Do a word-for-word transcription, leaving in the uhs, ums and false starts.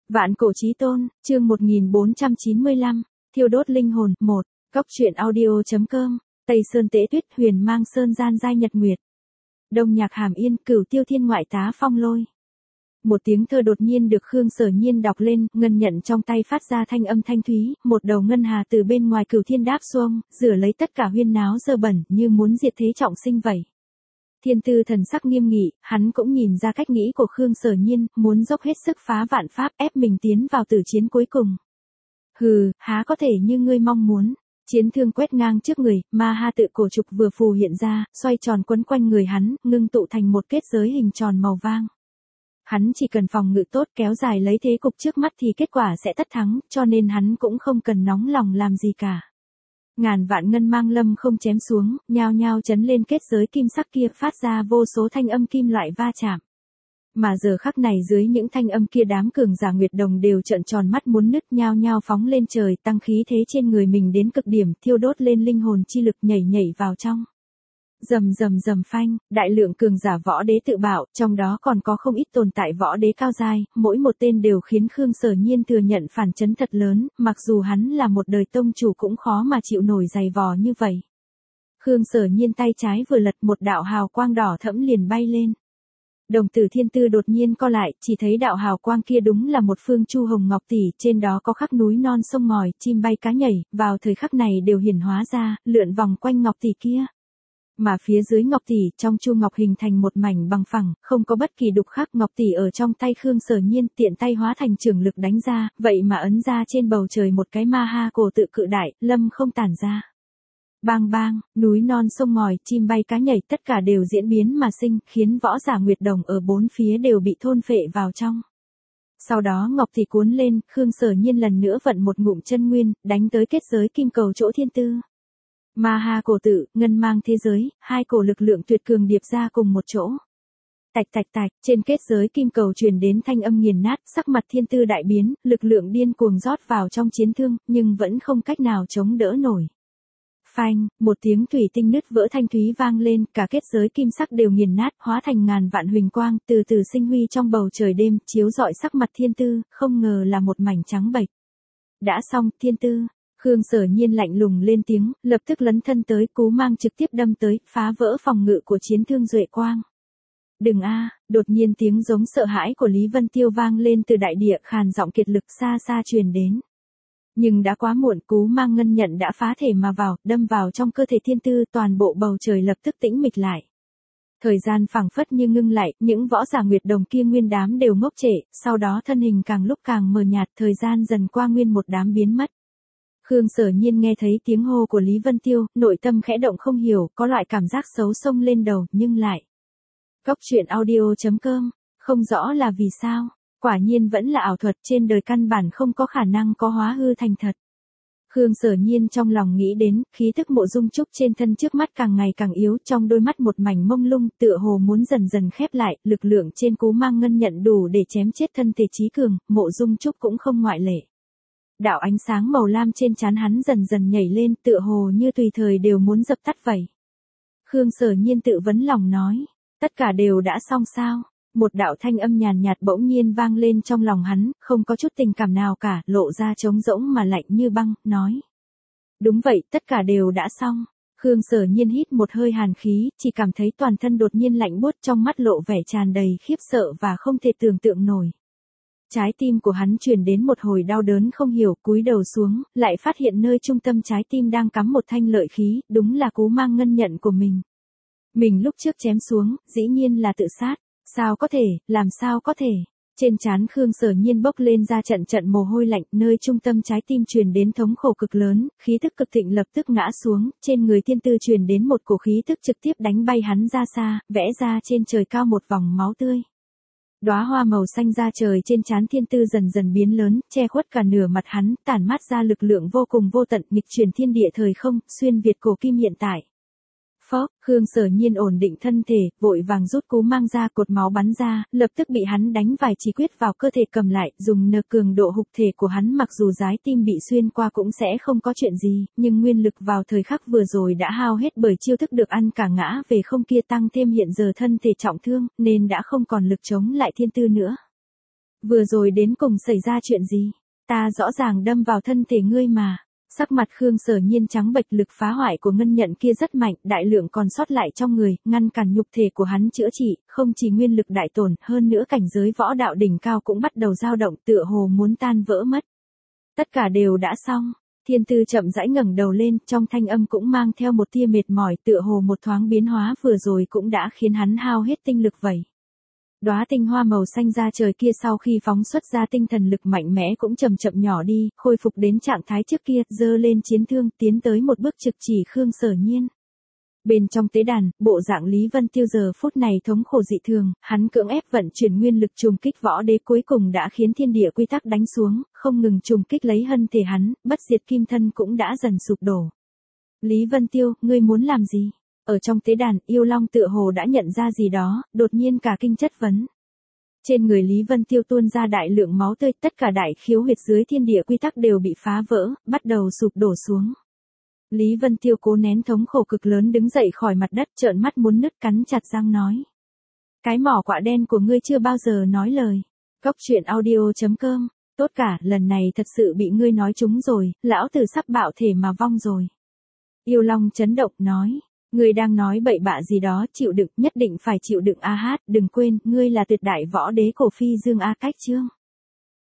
Vạn cổ chí tôn, chương một nghìn bốn trăm chín mươi lăm, thiêu đốt linh hồn, một, Cóc truyện audio.com, Tây Sơn Tế Tuyết, Huyền Mang Sơn Gian Giai Nhật Nguyệt. Đông Nhạc Hàm Yên, Cửu Tiêu Thiên Ngoại Tá Phong Lôi. Một tiếng thơ đột nhiên được Khương Sở Nhiên đọc lên, ngân nhận trong tay phát ra thanh âm thanh thúy, một đầu ngân hà từ bên ngoài Cửu Thiên đáp xuông, rửa lấy tất cả huyên náo dơ bẩn, như muốn diệt thế trọng sinh vậy. Thiên Tư thần sắc nghiêm nghị, hắn cũng nhìn ra cách nghĩ của Khương Sở Nhiên, muốn dốc hết sức phá vạn pháp ép mình tiến vào tử chiến cuối cùng. Hừ, há có thể như ngươi mong muốn. Chiến thương quét ngang trước người, ma ha tự cổ trục vừa phù hiện ra, xoay tròn quấn quanh người hắn, ngưng tụ thành một kết giới hình tròn màu vang. Hắn chỉ cần phòng ngự tốt kéo dài lấy thế cục trước mắt thì kết quả sẽ tất thắng, cho nên hắn cũng không cần nóng lòng làm gì cả. Ngàn vạn ngân mang lâm không chém xuống, nhao nhao chấn lên kết giới kim sắc kia, phát ra vô số thanh âm kim loại va chạm. Mà giờ khắc này dưới những thanh âm kia đám cường giả Nguyệt Đồng đều trợn tròn mắt muốn nứt, nhao nhao phóng lên trời, tăng khí thế trên người mình đến cực điểm, thiêu đốt lên linh hồn chi lực, nhảy nhảy vào trong. Rầm rầm rầm phanh, đại lượng cường giả võ đế tự bạo, trong đó còn có không ít tồn tại võ đế cao giai, mỗi một tên đều khiến Khương Sở Nhiên thừa nhận phản chấn thật lớn, mặc dù hắn là một đời tông chủ cũng khó mà chịu nổi dày vò như vậy. Khương Sở Nhiên tay trái vừa lật, một đạo hào quang đỏ thẫm liền bay lên. Đồng tử Thiên Tư đột nhiên co lại, chỉ thấy đạo hào quang kia đúng là một phương chu hồng ngọc tỷ, trên đó có khắc núi non sông ngòi, chim bay cá nhảy, vào thời khắc này đều hiển hóa ra, lượn vòng quanh ngọc tỷ kia. Mà phía dưới ngọc tỷ, trong chu ngọc hình thành một mảnh bằng phẳng, không có bất kỳ đục khắc, ngọc tỷ ở trong tay Khương Sở Nhiên tiện tay hóa thành trường lực đánh ra, vậy mà ấn ra trên bầu trời một cái ma ha cổ tự cự đại, lâm không tản ra. Bang bang, núi non sông ngòi, chim bay cá nhảy tất cả đều diễn biến mà sinh, khiến võ giả Nguyệt Đồng ở bốn phía đều bị thôn phệ vào trong. Sau đó ngọc tỷ cuốn lên, Khương Sở Nhiên lần nữa vận một ngụm chân nguyên, đánh tới kết giới kim cầu chỗ Thiên Tư. Ma ha cổ tự, ngân mang thế giới, hai cổ lực lượng tuyệt cường điệp ra cùng một chỗ. Tạch tạch tạch, trên kết giới kim cầu truyền đến thanh âm nghiền nát, sắc mặt Thiên Tư đại biến, lực lượng điên cuồng rót vào trong chiến thương, nhưng vẫn không cách nào chống đỡ nổi. Phanh, một tiếng thủy tinh nứt vỡ thanh thúy vang lên, cả kết giới kim sắc đều nghiền nát, hóa thành ngàn vạn huỳnh quang, từ từ sinh huy trong bầu trời đêm, chiếu rọi sắc mặt Thiên Tư, không ngờ là một mảnh trắng bệch. Đã xong, Thiên Tư. Khương Sở Nhiên lạnh lùng lên tiếng, lập tức lấn thân tới, cú mang trực tiếp đâm tới, phá vỡ phòng ngự của chiến thương duệ quang. Đừng a, đột nhiên tiếng giống sợ hãi của Lý Vân Tiêu vang lên từ đại địa, khàn giọng kiệt lực xa xa truyền đến. Nhưng đã quá muộn, cú mang ngân nhận đã phá thể mà vào, đâm vào trong cơ thể Thiên Tư, toàn bộ bầu trời lập tức tĩnh mịch lại. Thời gian phảng phất như ngưng lại, những võ giả Nguyệt Đồng kia nguyên đám đều ngốc trệ, sau đó thân hình càng lúc càng mờ nhạt, thời gian dần qua nguyên một đám biến mất. Khương Sở Nhiên nghe thấy tiếng hô của Lý Vân Tiêu, nội tâm khẽ động không hiểu, có loại cảm giác xấu xông lên đầu, nhưng lại. Cóc truyện audio.com, không rõ là vì sao, quả nhiên vẫn là ảo thuật, trên đời căn bản không có khả năng có hóa hư thành thật. Khương Sở Nhiên trong lòng nghĩ đến, khí tức Mộ Dung Trúc trên thân trước mắt càng ngày càng yếu, trong đôi mắt một mảnh mông lung, tựa hồ muốn dần dần khép lại, lực lượng trên cú mang ngân nhận đủ để chém chết thân thể trí cường, Mộ Dung Trúc cũng không ngoại lệ. Đạo ánh sáng màu lam trên trán hắn dần dần nhảy lên, tựa hồ như tùy thời đều muốn dập tắt vậy. Khương Sở Nhiên tự vấn lòng nói, tất cả đều đã xong sao? Một đạo thanh âm nhàn nhạt bỗng nhiên vang lên trong lòng hắn, không có chút tình cảm nào cả, lộ ra trống rỗng mà lạnh như băng, nói. Đúng vậy, tất cả đều đã xong. Khương Sở Nhiên hít một hơi hàn khí, chỉ cảm thấy toàn thân đột nhiên lạnh buốt, trong mắt lộ vẻ tràn đầy khiếp sợ và không thể tưởng tượng nổi. Trái tim của hắn truyền đến một hồi đau đớn không hiểu, cúi đầu xuống, lại phát hiện nơi trung tâm trái tim đang cắm một thanh lợi khí, đúng là cú mang ngân nhận của mình. Mình lúc trước chém xuống, dĩ nhiên là tự sát, sao có thể, làm sao có thể. Trên trán Khương Sở Nhiên bốc lên ra trận trận mồ hôi lạnh, nơi trung tâm trái tim truyền đến thống khổ cực lớn, khí tức cực thịnh lập tức ngã xuống, trên người Thiên Tư truyền đến một cổ khí tức trực tiếp đánh bay hắn ra xa, vẽ ra trên trời cao một vòng máu tươi. Đóa hoa màu xanh ra trời trên trán Thiên Tư dần dần biến lớn, che khuất cả nửa mặt hắn, tản mát ra lực lượng vô cùng vô tận, nghịch chuyển thiên địa thời không, xuyên việt cổ kim hiện tại. Phốc, Khương Sở Nhiên ổn định thân thể, vội vàng rút cú mang ra, cột máu bắn ra, lập tức bị hắn đánh vài chỉ quyết vào cơ thể cầm lại, dùng nờ cường độ hục thể của hắn, mặc dù trái tim bị xuyên qua cũng sẽ không có chuyện gì, nhưng nguyên lực vào thời khắc vừa rồi đã hao hết bởi chiêu thức được ăn cả ngã về không kia, tăng thêm hiện giờ thân thể trọng thương, nên đã không còn lực chống lại Thiên Tư nữa. Vừa rồi đến cùng xảy ra chuyện gì? Ta rõ ràng đâm vào thân thể ngươi mà. Sắc mặt Khương Sở Nhiên trắng bệch, lực phá hoại của ngân nhận kia rất mạnh, đại lượng còn sót lại trong người, ngăn cản nhục thể của hắn chữa trị, không chỉ nguyên lực đại tổn, hơn nữa cảnh giới võ đạo đỉnh cao cũng bắt đầu dao động, tựa hồ muốn tan vỡ mất. Tất cả đều đã xong. Thiên Tư chậm rãi ngẩng đầu lên, trong thanh âm cũng mang theo một tia mệt mỏi, tựa hồ một thoáng biến hóa vừa rồi cũng đã khiến hắn hao hết tinh lực vậy. Đóa tinh hoa màu xanh ra trời kia sau khi phóng xuất ra tinh thần lực mạnh mẽ cũng chậm chậm nhỏ đi, khôi phục đến trạng thái trước kia, giơ lên chiến thương, tiến tới một bước trực chỉ Khương Sở Nhiên. Bên trong tế đàn, bộ dạng Lý Vân Tiêu giờ phút này thống khổ dị thường, hắn cưỡng ép vận chuyển nguyên lực trùng kích võ đế cuối cùng đã khiến thiên địa quy tắc đánh xuống, không ngừng trùng kích lấy thân thể hắn, bất diệt kim thân cũng đã dần sụp đổ. Lý Vân Tiêu, ngươi muốn làm gì? Ở trong tế đàn, yêu long tựa hồ đã nhận ra gì đó, đột nhiên cả kinh chất vấn. Trên người Lý Vân Tiêu tuôn ra đại lượng máu tươi, tất cả đại khiếu huyệt dưới thiên địa quy tắc đều bị phá vỡ, bắt đầu sụp đổ xuống. Lý Vân Tiêu cố nén thống khổ cực lớn đứng dậy khỏi mặt đất, trợn mắt muốn nứt, cắn chặt răng nói. Cái mỏ quạ đen của ngươi chưa bao giờ nói lời. Cốc truyện audio chấm com, tốt cả, lần này thật sự bị ngươi nói trúng rồi, lão tử sắp bạo thể mà vong rồi. Yêu long chấn động nói. Ngươi đang nói bậy bạ gì đó, chịu đựng, nhất định phải chịu đựng a hát, đừng quên, ngươi là tuyệt đại võ đế cổ phi dương A Cách Chương.